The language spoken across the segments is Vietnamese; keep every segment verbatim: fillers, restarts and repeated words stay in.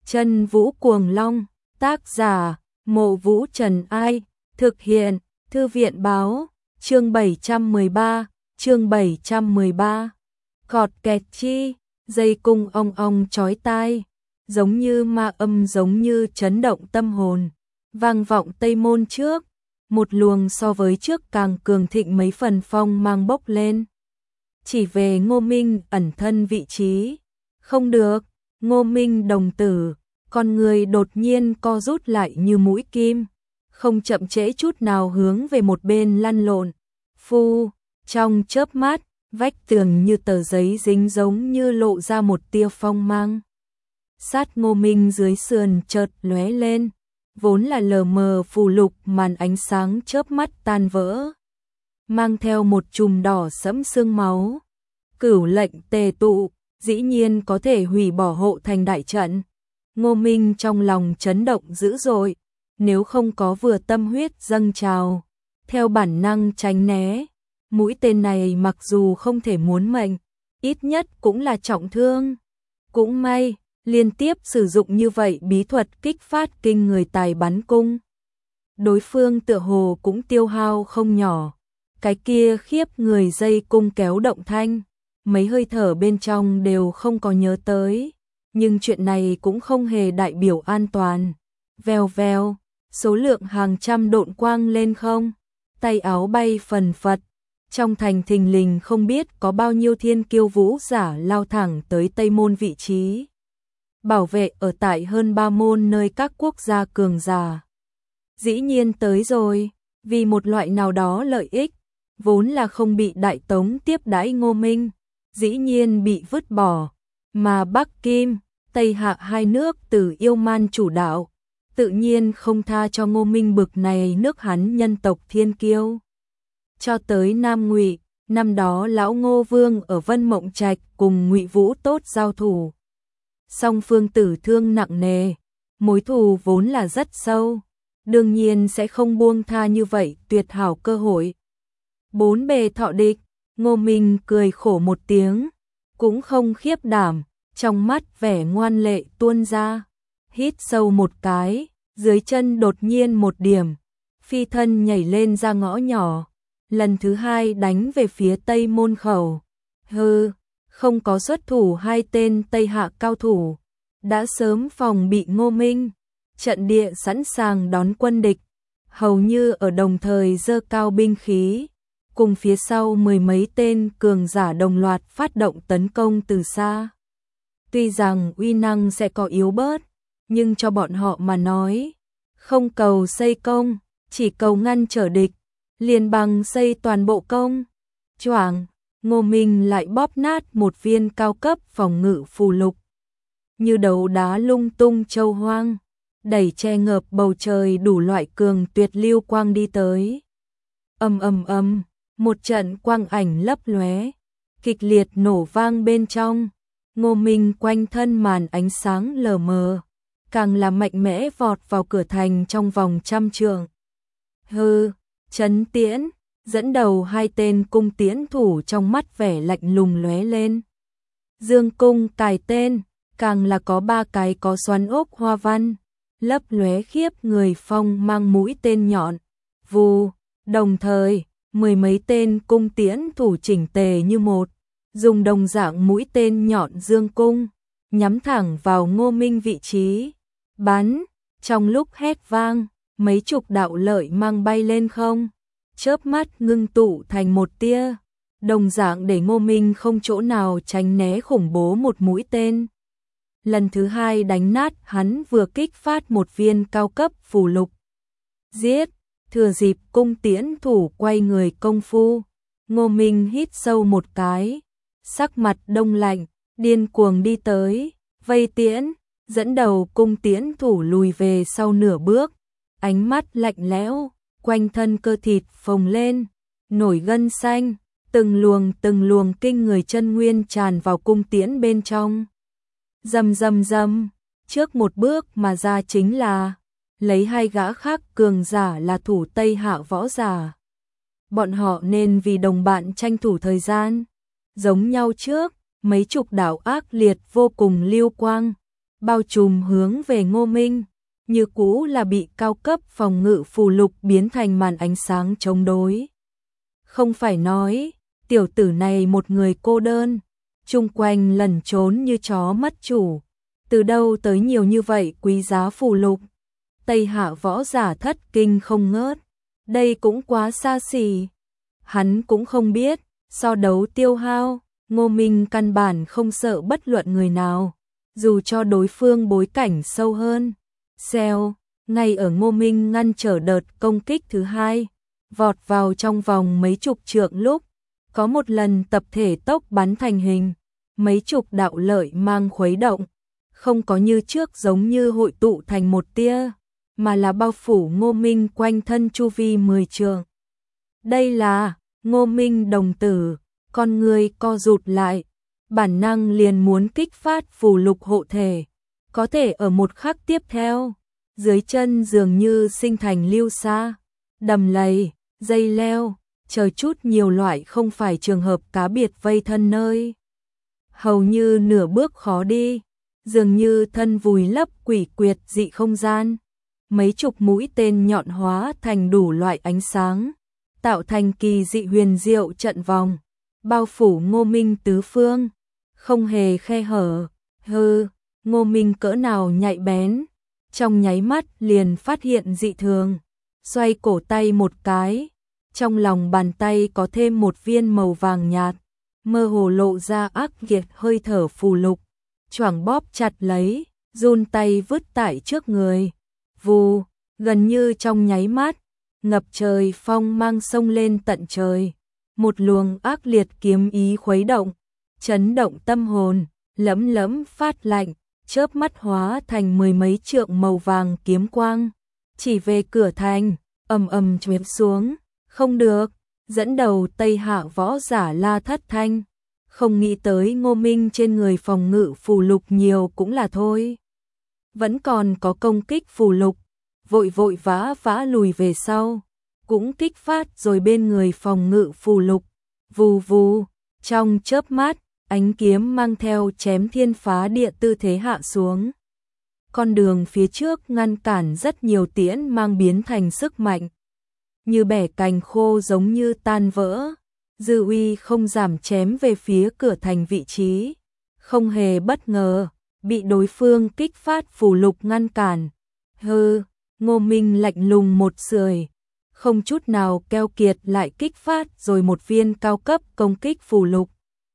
Chân Vũ Cuồng Long, tác giả, Mộ Vũ Trần Ai, thực hiện, Thư viện Báo, chương bảy trăm mười ba, chương bảy trăm mười ba. Cọt kẹt chi, dây cung ong ong chói tai, giống như ma âm, giống như chấn động tâm hồn, vang vọng Tây Môn trước, một luồng so với trước càng cường thịnh mấy phần phong mang bốc lên. Chỉ về Ngô Minh ẩn thân vị trí, không được, Ngô Minh đồng tử, con người đột nhiên co rút lại như mũi kim, không chậm trễ chút nào hướng về một bên lăn lộn. Phu, trong chớp mắt, vách tường như tờ giấy dính giống như lộ ra một tia phong mang. Sát Ngô Minh dưới sườn chợt lóe lên, vốn là lờ mờ phù lục màn ánh sáng chớp mắt tan vỡ, mang theo một chùm đỏ sẫm sương máu. Cửu lệnh tề tụ, dĩ nhiên có thể hủy bỏ hộ thành đại trận. Ngô Minh trong lòng chấn động dữ dội, nếu không có vừa tâm huyết dâng trào, theo bản năng tránh né, mũi tên này mặc dù không thể muốn mệnh, ít nhất cũng là trọng thương. Cũng may, liên tiếp sử dụng như vậy bí thuật kích phát kinh người tài bắn cung. Đối phương tựa hồ cũng tiêu hao không nhỏ, cái kia khiếp người dây cung kéo động thanh, mấy hơi thở bên trong đều không có nhớ tới, nhưng chuyện này cũng không hề đại biểu an toàn. Vèo vèo, số lượng hàng trăm độn quang lên không, tay áo bay phần phật, trong thành thình lình không biết có bao nhiêu thiên kiêu vũ giả lao thẳng tới Tây Môn vị trí. Bảo vệ ở tại hơn ba môn nơi các quốc gia cường giả. Dĩ nhiên tới rồi, vì một loại nào đó lợi ích, vốn là không bị Đại Tống tiếp đãi Ngô Minh, dĩ nhiên bị vứt bỏ, mà Bắc Kim, Tây Hạ hai nước từ yêu man chủ đạo, tự nhiên không tha cho Ngô Minh bực này nước hắn nhân tộc thiên kiêu. Cho tới Nam Ngụy, năm đó lão Ngô Vương ở Vân Mộng Trạch cùng Ngụy Vũ Tốt giao thủ. Song phương tử thương nặng nề, mối thù vốn là rất sâu, đương nhiên sẽ không buông tha như vậy tuyệt hảo cơ hội. Bốn bề thọ địch, Ngô Minh cười khổ một tiếng, cũng không khiếp đảm, trong mắt vẻ ngoan lệ tuôn ra, hít sâu một cái, dưới chân đột nhiên một điểm, phi thân nhảy lên ra ngõ nhỏ, lần thứ hai đánh về phía Tây Môn khẩu. Hừ, không có xuất thủ hai tên Tây Hạ cao thủ, đã sớm phòng bị Ngô Minh, trận địa sẵn sàng đón quân địch, hầu như ở đồng thời giơ cao binh khí, cùng phía sau mười mấy tên cường giả đồng loạt phát động tấn công từ xa. Tuy rằng uy năng sẽ có yếu bớt, nhưng cho bọn họ mà nói, không cầu xây công, chỉ cầu ngăn trở địch, liền bằng xây toàn bộ công. Choảng, Ngô Minh lại bóp nát một viên cao cấp phòng ngự phù lục, như đấu đá lung tung châu hoang, đẩy che ngợp bầu trời đủ loại cường tuyệt lưu quang đi tới. Ầm ầm ầm, một trận quang ảnh lấp lóe, kịch liệt nổ vang bên trong. Ngô Minh quanh thân màn ánh sáng lờ mờ, càng là mạnh mẽ vọt vào cửa thành trong vòng trăm trượng. Hừ, Trấn Tiễn, dẫn đầu hai tên cung tiễn thủ trong mắt vẻ lạnh lùng lóe lên. Dương cung cài tên, càng là có ba cái có xoắn ốc hoa văn, lấp lóe khiếp người phong mang mũi tên nhọn. Vù, đồng thời, mười mấy tên cung tiễn thủ chỉnh tề như một, dùng đồng dạng mũi tên nhọn dương cung, nhắm thẳng vào Ngô Minh vị trí. Bắn, trong lúc hét vang, mấy chục đạo lợi mang bay lên không, chớp mắt ngưng tụ thành một tia, đồng dạng để Ngô Minh không chỗ nào tránh né khủng bố một mũi tên. Lần thứ hai đánh nát hắn vừa kích phát một viên cao cấp phù lục. Giết, thừa dịp cung tiễn thủ quay người công phu, Ngô Minh hít sâu một cái, sắc mặt đông lạnh, điên cuồng đi tới, vây tiễn, dẫn đầu cung tiễn thủ lùi về sau nửa bước, ánh mắt lạnh lẽo, quanh thân cơ thịt phồng lên, nổi gân xanh, từng luồng từng luồng kinh người chân nguyên tràn vào cung tiễn bên trong. Rầm rầm rầm, trước một bước mà ra chính là lấy hai gã khác cường giả là thủ Tây Hạ võ giả. Bọn họ nên vì đồng bạn tranh thủ thời gian, giống nhau trước, mấy chục đạo ác liệt vô cùng lưu quang, bao trùm hướng về Ngô Minh, như cũ là bị cao cấp phòng ngự phù lục biến thành màn ánh sáng chống đối. Không phải nói, tiểu tử này một người cô đơn, chung quanh lẩn trốn như chó mất chủ, từ đâu tới nhiều như vậy quý giá phù lục. Tây Hạ võ giả thất kinh không ngớt, đây cũng quá xa xỉ. Hắn cũng không biết, so đấu tiêu hao, Ngô Minh căn bản không sợ bất luận người nào, dù cho đối phương bối cảnh sâu hơn. Xèo, ngay ở Ngô Minh ngăn trở đợt công kích thứ hai, vọt vào trong vòng mấy chục trượng lúc, có một lần tập thể tốc bắn thành hình, mấy chục đạo lợi mang khuấy động, không có như trước giống như hội tụ thành một tia, mà là bao phủ Ngô Minh quanh thân chu vi mười trượng. Đây là Ngô Minh đồng tử, con người co rụt lại, bản năng liền muốn kích phát phù lục hộ thể, có thể ở một khắc tiếp theo, dưới chân dường như sinh thành lưu sa, đầm lầy, dây leo, chờ chút nhiều loại không phải trường hợp cá biệt vây thân nơi. Hầu như nửa bước khó đi, dường như thân vùi lấp quỷ quyệt dị không gian. Mấy chục mũi tên nhọn hóa thành đủ loại ánh sáng, tạo thành kỳ dị huyền diệu trận vòng, bao phủ Ngô Minh tứ phương, không hề khe hở. Hừ, Ngô Minh cỡ nào nhạy bén, trong nháy mắt liền phát hiện dị thường, xoay cổ tay một cái, trong lòng bàn tay có thêm một viên màu vàng nhạt, mơ hồ lộ ra ác liệt hơi thở phù lục, choàng bóp chặt lấy, run tay vứt tại trước người. Vù, gần như trong nháy mắt, ngập trời phong mang sông lên tận trời, một luồng ác liệt kiếm ý khuấy động, chấn động tâm hồn, lẫm lẫm phát lạnh, chớp mắt hóa thành mười mấy trượng màu vàng kiếm quang, chỉ về cửa thành, ầm ầm chụp xuống. Không được, dẫn đầu Tây Hạ võ giả La Thất Thanh, không nghĩ tới Ngô Minh trên người phòng ngự phù lục nhiều cũng là thôi, vẫn còn có công kích phù lục, vội vội vã vã lùi về sau, cũng kích phát rồi bên người phòng ngự phù lục, vù vù, trong chớp mắt, ánh kiếm mang theo chém thiên phá địa tư thế hạ xuống. Con đường phía trước ngăn cản rất nhiều tiễn mang biến thành sức mạnh, như bẻ cành khô giống như tan vỡ, dư uy không giảm chém về phía cửa thành vị trí, không hề bất ngờ, bị đối phương kích phát phù lục ngăn cản. Hừ, Ngô Minh lạnh lùng một sưởi, không chút nào keo kiệt lại kích phát rồi một viên cao cấp công kích phù lục.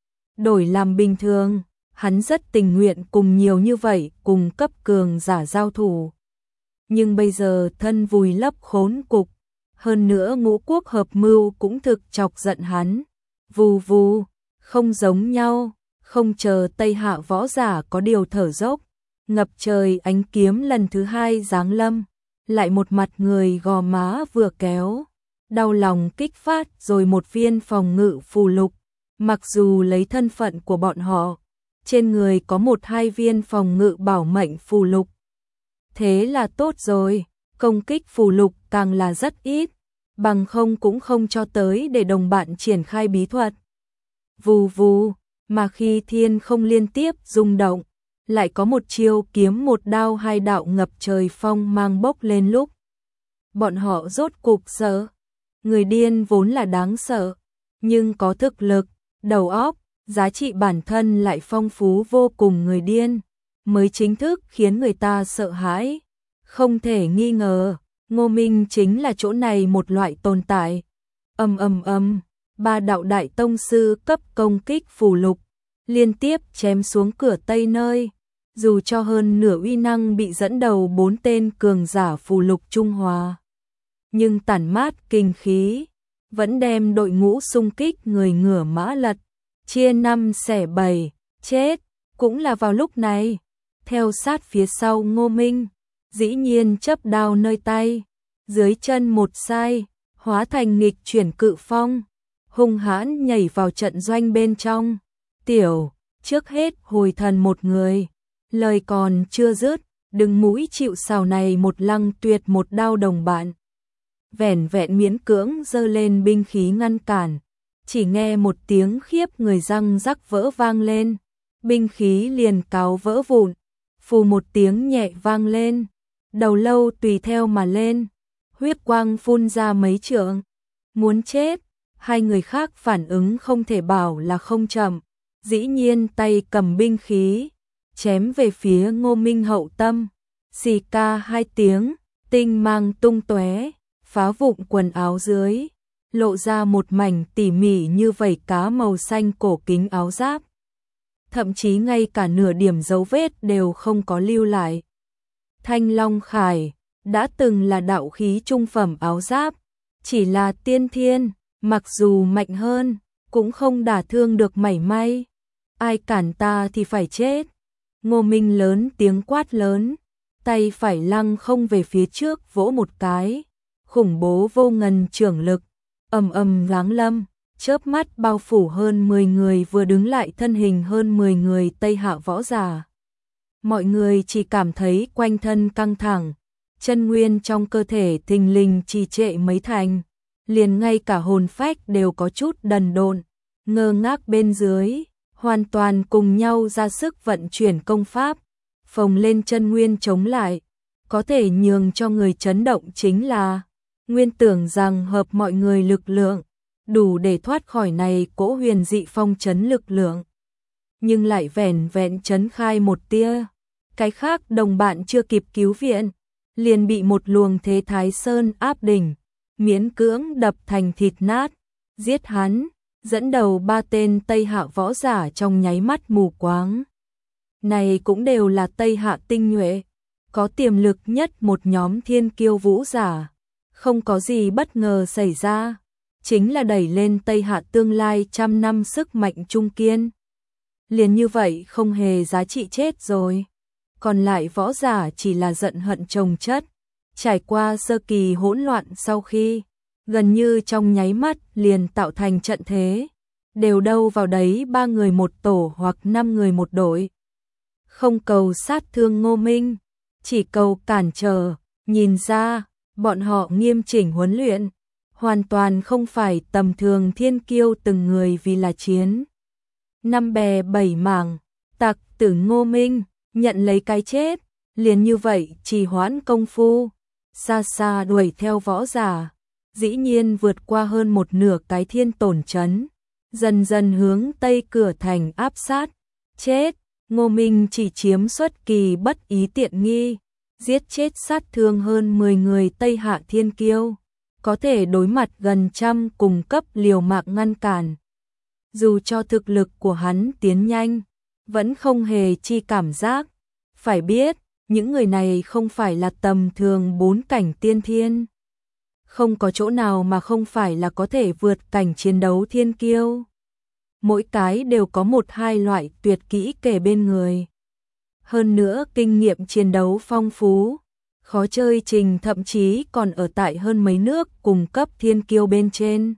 Đổi làm bình thường, hắn rất tình nguyện cùng nhiều như vậy cùng cấp cường giả giao thủ. Nhưng bây giờ thân vùi lấp khốn cục, hơn nữa ngũ quốc hợp mưu cũng thực chọc giận hắn. Vù vù, không giống nhau, không chờ Tây Hạ võ giả có điều thở dốc, ngập trời ánh kiếm lần thứ hai giáng lâm, lại một mặt người gò má vừa kéo, đau lòng kích phát rồi một viên phòng ngự phù lục, mặc dù lấy thân phận của bọn họ, trên người có một hai viên phòng ngự bảo mệnh phù lục. Thế là tốt rồi, công kích phù lục càng là rất ít, bằng không cũng không cho tới để đồng bạn triển khai bí thuật. Vù vù, mà khi thiên không liên tiếp rung động, lại có một chiêu kiếm một đao hai đạo ngập trời phong mang bốc lên lúc. Bọn họ rốt cục sợ. Người điên vốn là đáng sợ, nhưng có thực lực, đầu óc, giá trị bản thân lại phong phú vô cùng người điên, mới chính thức khiến người ta sợ hãi. Không thể nghi ngờ, Ngô Minh chính là chỗ này một loại tồn tại. Ầm ầm ầm, ba đạo đại tông sư cấp công kích phù lục, liên tiếp chém xuống cửa Tây nơi, dù cho hơn nửa uy năng bị dẫn đầu bốn tên cường giả phù lục trung hòa. Nhưng tản mát kinh khí, vẫn đem đội ngũ xung kích người ngửa mã lật, chia năm xẻ bảy, chết, cũng là vào lúc này. Theo sát phía sau Ngô Minh, dĩ nhiên chấp đao nơi tay, dưới chân một sai, hóa thành nghịch chuyển cự phong, hung hãn nhảy vào trận doanh bên trong. Tiểu, trước hết hồi thần một người, lời còn chưa dứt, đừng mũi chịu sào này một lăng tuyệt một đao đồng bạn. Vẻn vẹn miễn cưỡng giơ lên binh khí ngăn cản, chỉ nghe một tiếng khiếp người răng rắc vỡ vang lên, binh khí liền cáo vỡ vụn, phù một tiếng nhẹ vang lên, đầu lâu tùy theo mà lên, huyết quang phun ra mấy trượng. Muốn chết, hai người khác phản ứng không thể bảo là không chậm, dĩ nhiên tay cầm binh khí, chém về phía Ngô Minh hậu tâm, xì ca hai tiếng, tinh mang tung tóe, phá vụn quần áo dưới, lộ ra một mảnh tỉ mỉ như vảy cá màu xanh cổ kính áo giáp. Thậm chí ngay cả nửa điểm dấu vết đều không có lưu lại. Thanh Long Khải đã từng là đạo khí trung phẩm áo giáp, chỉ là tiên thiên, mặc dù mạnh hơn, cũng không đả thương được mảy may. Ai cản ta thì phải chết. Ngô Minh lớn tiếng quát lớn, tay phải lăng không về phía trước vỗ một cái, khủng bố vô ngần trưởng lực, ầm ầm giáng lâm, chớp mắt bao phủ hơn mười người vừa đứng lại thân hình hơn mười người Tây Hạ võ giả. Mọi người chỉ cảm thấy quanh thân căng thẳng, chân nguyên trong cơ thể thình lình trì trệ mấy thành, liền ngay cả hồn phách đều có chút đần độn, ngơ ngác bên dưới, hoàn toàn cùng nhau ra sức vận chuyển công pháp, phồng lên chân nguyên chống lại, có thể nhường cho người chấn động chính là nguyên tưởng rằng hợp mọi người lực lượng, đủ để thoát khỏi này cỗ huyền dị phong chấn lực lượng. Nhưng lại vẻn vẹn chấn khai một tia, cái khác đồng bạn chưa kịp cứu viện, liền bị một luồng thế Thái Sơn áp đỉnh, miễn cưỡng đập thành thịt nát, giết hắn, dẫn đầu ba tên Tây Hạ võ giả trong nháy mắt mù quáng. Này cũng đều là Tây Hạ tinh nhuệ, có tiềm lực nhất một nhóm thiên kiêu vũ giả, không có gì bất ngờ xảy ra, chính là đẩy lên Tây Hạ tương lai trăm năm sức mạnh trung kiên. Liền như vậy không hề giá trị chết rồi. Còn lại võ giả chỉ là giận hận chồng chất, trải qua sơ kỳ hỗn loạn sau khi, gần như trong nháy mắt liền tạo thành trận thế, đều đâu vào đấy ba người một tổ hoặc năm người một đội. Không cầu sát thương Ngô Minh, chỉ cầu cản trở, nhìn ra, bọn họ nghiêm chỉnh huấn luyện, hoàn toàn không phải tầm thường thiên kiêu từng người vì là chiến. Năm bè bảy mảng, tặc tử Ngô Minh, nhận lấy cái chết, liền như vậy trì hoãn công phu, xa xa đuổi theo võ giả, dĩ nhiên vượt qua hơn một nửa cái thiên tổn trấn, dần dần hướng tây cửa thành áp sát, chết, Ngô Minh chỉ chiếm xuất kỳ bất ý tiện nghi, giết chết sát thương hơn mười người Tây Hạ thiên kiêu, có thể đối mặt gần trăm cùng cấp liều mạng ngăn cản. Dù cho thực lực của hắn tiến nhanh, vẫn không hề chi cảm giác. Phải biết, những người này không phải là tầm thường bốn cảnh tiên thiên. Không có chỗ nào mà không phải là có thể vượt cảnh chiến đấu thiên kiêu. Mỗi cái đều có một hai loại tuyệt kỹ kề bên người. Hơn nữa kinh nghiệm chiến đấu phong phú, khó chơi trình thậm chí còn ở tại hơn mấy nước cùng cấp thiên kiêu bên trên.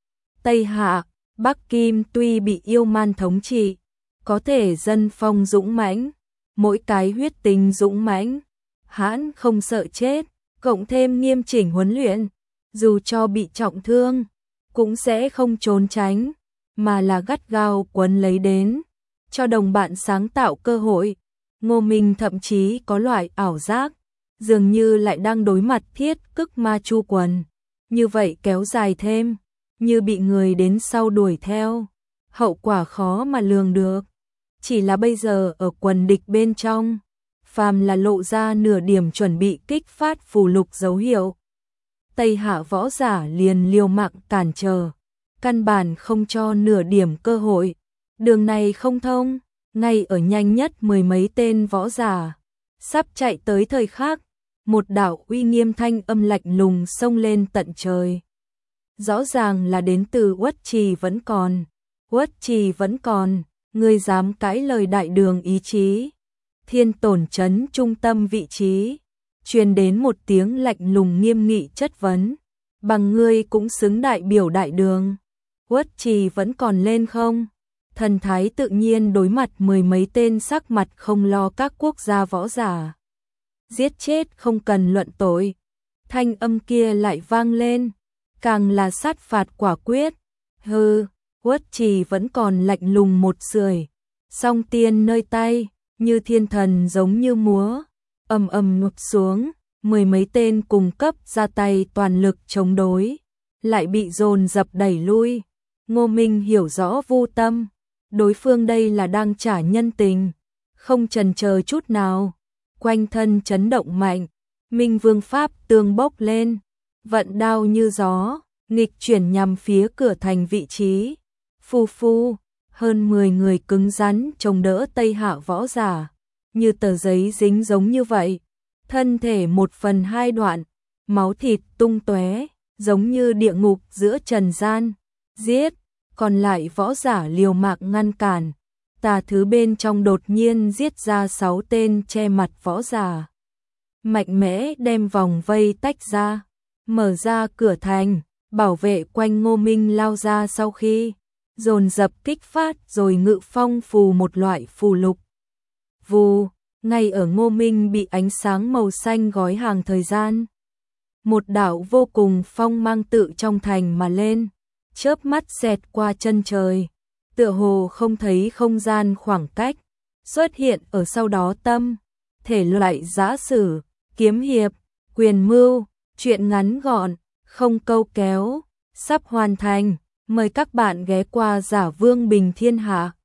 Tây Hạ, Bắc Kim tuy bị yêu man thống trị, có thể dân phong dũng mãnh, mỗi cái huyết tính dũng mãnh, hãn không sợ chết, cộng thêm nghiêm chỉnh huấn luyện, dù cho bị trọng thương, cũng sẽ không trốn tránh, mà là gắt gao quấn lấy đến, cho đồng bạn sáng tạo cơ hội. Ngô Minh thậm chí có loại ảo giác, dường như lại đang đối mặt thiết cức ma chu quần, như vậy kéo dài thêm, như bị người đến sau đuổi theo, hậu quả khó mà lường được. Chỉ là bây giờ ở quần địch bên trong, phàm là lộ ra nửa điểm chuẩn bị kích phát phù lục dấu hiệu, Tây Hạ võ giả liền liều mạng cản trở, căn bản không cho nửa điểm cơ hội. Đường này không thông, ngay ở nhanh nhất mười mấy tên võ giả, sắp chạy tới thời khắc, một đạo uy nghiêm thanh âm lạnh lùng xông lên tận trời. Rõ ràng là đến từ Uất Trì vẫn còn, Uất Trì vẫn còn, ngươi dám cãi lời đại đường ý chí. Thiên tổn trấn trung tâm vị trí, truyền đến một tiếng lạnh lùng nghiêm nghị chất vấn, bằng ngươi cũng xứng đại biểu đại đường. Uất Trì vẫn còn lên không? Thần thái tự nhiên đối mặt mười mấy tên sắc mặt không lo các quốc gia võ giả. Giết chết không cần luận tội. Thanh âm kia lại vang lên, càng là sát phạt quả quyết. Hừ, Uất Trì vẫn còn lạnh lùng một sưởi, song tiên nơi tay, như thiên thần giống như múa, ầm ầm ngụp xuống, mười mấy tên cùng cấp ra tay toàn lực chống đối, lại bị dồn dập đẩy lui. Ngô Minh hiểu rõ Vu tâm, đối phương đây là đang trả nhân tình, không chần chờ chút nào, quanh thân chấn động mạnh, Minh Vương pháp tương bốc lên, vận đao như gió, nghịch chuyển nhằm phía cửa thành vị trí. Phu phu, hơn mười người cứng rắn chống đỡ Tây Hạ võ giả, như tờ giấy dính giống như vậy, thân thể một phần hai đoạn, máu thịt tung tóe, giống như địa ngục giữa trần gian. Giết, còn lại võ giả liều mạng ngăn cản. Tà thứ bên trong đột nhiên giết ra sáu tên che mặt võ giả, mạnh mẽ đem vòng vây tách ra, mở ra cửa thành, bảo vệ quanh Ngô Minh lao ra sau khi dồn dập kích phát rồi ngự phong phù một loại phù lục. Vù, ngay ở Ngô Minh bị ánh sáng màu xanh gói hàng thời gian, một đạo vô cùng phong mang tự trong thành mà lên, chớp mắt xẹt qua chân trời, tựa hồ không thấy không gian khoảng cách, xuất hiện ở sau đó tâm, thể loại giã sử, kiếm hiệp, quyền mưu, truyện ngắn gọn, không câu kéo, sắp hoàn thành, mời các bạn ghé qua Giả Vương Bình Thiên Hạ.